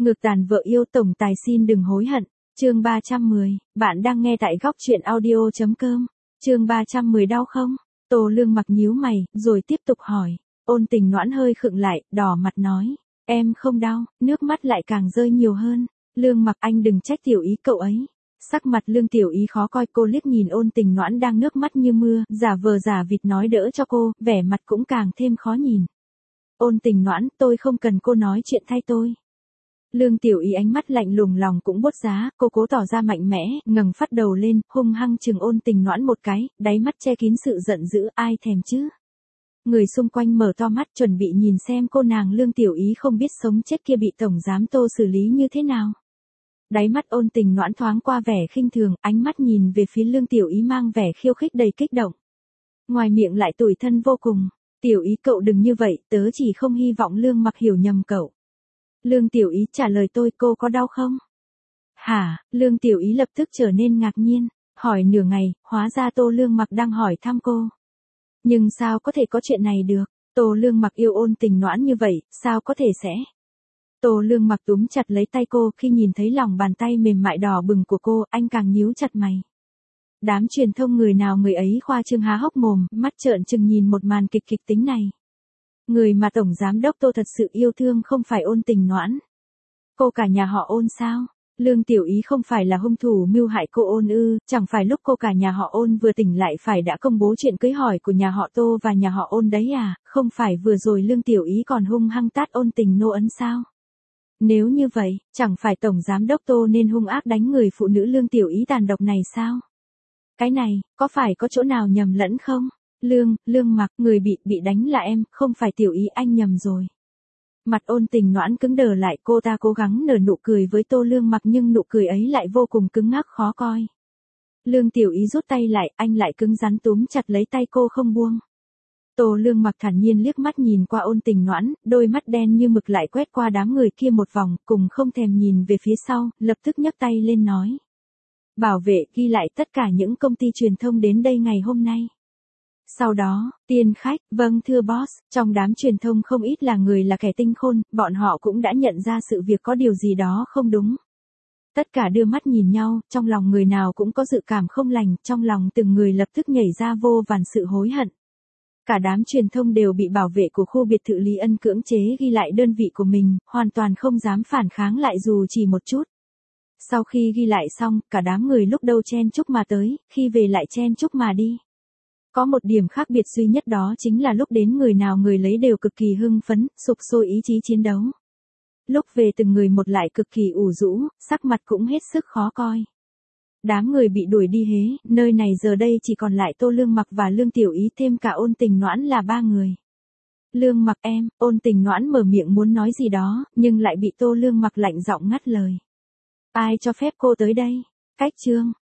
Ngược tàn vợ yêu tổng tài xin đừng hối hận. Chương 310, bạn đang nghe tại góc truyện audio.com. Chương 310 đau không? Tô Lương Mặc nhíu mày, rồi tiếp tục hỏi. Ôn Tình Noãn hơi khựng lại, đỏ mặt nói. Em không đau, nước mắt lại càng rơi nhiều hơn. Lương Mặc, anh đừng trách tiểu ý cậu ấy. Sắc mặt Lương Tiểu Ý khó coi, cô liếc nhìn Ôn Tình Noãn đang nước mắt như mưa, giả vờ giả vịt nói đỡ cho cô, vẻ mặt cũng càng thêm khó nhìn. Ôn Tình Noãn, tôi không cần cô nói chuyện thay tôi. Lương Tiểu Ý ánh mắt lạnh lùng, lòng cũng bút giá, cô cố tỏ ra mạnh mẽ, ngẩng phát đầu lên, hung hăng chừng Ôn Tình Noãn một cái, đáy mắt che kín sự giận dữ, ai thèm chứ. Người xung quanh mở to mắt chuẩn bị nhìn xem cô nàng Lương Tiểu Ý không biết sống chết kia bị tổng giám Tô xử lý như thế nào. Đáy mắt Ôn Tình Noãn thoáng qua vẻ khinh thường, ánh mắt nhìn về phía Lương Tiểu Ý mang vẻ khiêu khích đầy kích động. Ngoài miệng lại tủi thân vô cùng. Tiểu Ý cậu đừng như vậy, tớ chỉ không hy vọng Lương Mặc hiểu nhầm cậu. Lương Tiểu Ý trả lời tôi, cô có đau không? Hả? Lương Tiểu Ý lập tức trở nên ngạc nhiên, hỏi nửa ngày, hóa ra Tô Lương Mặc đang hỏi thăm cô. Nhưng sao có thể có chuyện này được? Tô Lương Mặc yêu Ôn Tình Noãn như vậy, sao có thể sẽ? Tô Lương Mặc túm chặt lấy tay cô, khi nhìn thấy lòng bàn tay mềm mại đỏ bừng của cô, anh càng nhíu chặt mày. Đám truyền thông người nào người ấy khoa trương há hốc mồm, mắt trợn trừng nhìn một màn kịch kịch tính này. Người mà tổng giám đốc Tô thật sự yêu thương không phải Ôn Tình Noãn. Cô cả nhà họ Ôn sao? Lương Tiểu Ý không phải là hung thủ mưu hại cô Ôn ư? Chẳng phải lúc cô cả nhà họ Ôn vừa tỉnh lại phải đã công bố chuyện cưới hỏi của nhà họ Tô và nhà họ Ôn đấy à? Không phải vừa rồi Lương Tiểu Ý còn hung hăng tát Ôn Tình Nô ấn sao? Nếu như vậy, chẳng phải tổng giám đốc Tô nên hung ác đánh người phụ nữ Lương Tiểu Ý tàn độc này sao? Cái này, có phải có chỗ nào nhầm lẫn không? Lương Mặc, người bị đánh là em, không phải Tiểu Ý, anh nhầm rồi. Mặt Ôn Tình Noãn cứng đờ lại, cô ta cố gắng nở nụ cười với Tô Lương Mặc nhưng nụ cười ấy lại vô cùng cứng ngắc khó coi. Lương Tiểu Ý rút tay lại, anh lại cứng rắn túm chặt lấy tay cô không buông. Tô Lương Mặc thản nhiên liếc mắt nhìn qua Ôn Tình Noãn, đôi mắt đen như mực lại quét qua đám người kia một vòng, cùng không thèm nhìn về phía sau, lập tức nhấc tay lên nói. Bảo vệ ghi lại tất cả những công ty truyền thông đến đây ngày hôm nay. Sau đó, tiên khách, vâng thưa boss, trong đám truyền thông không ít là người là kẻ tinh khôn, bọn họ cũng đã nhận ra sự việc có điều gì đó không đúng. Tất cả đưa mắt nhìn nhau, trong lòng người nào cũng có dự cảm không lành, trong lòng từng người lập tức nhảy ra vô vàn sự hối hận. Cả đám truyền thông đều bị bảo vệ của khu biệt thự Lý Ân cưỡng chế ghi lại đơn vị của mình, hoàn toàn không dám phản kháng lại dù chỉ một chút. Sau khi ghi lại xong, cả đám người lúc đầu chen chúc mà tới, khi về lại chen chúc mà đi. Có một điểm khác biệt duy nhất đó chính là lúc đến người nào người lấy đều cực kỳ hưng phấn, sục sôi ý chí chiến đấu. Lúc về từng người một lại cực kỳ ủ rũ, sắc mặt cũng hết sức khó coi. Đám người bị đuổi đi hế, nơi này giờ đây chỉ còn lại Tô Lương Mặc và Lương Tiểu Ý thêm cả Ôn Tình Noãn là 3 người. Lương Mặc em, Ôn Tình Noãn mở miệng muốn nói gì đó, nhưng lại bị Tô Lương Mặc lạnh giọng ngắt lời. Ai cho phép cô tới đây? Cách chương.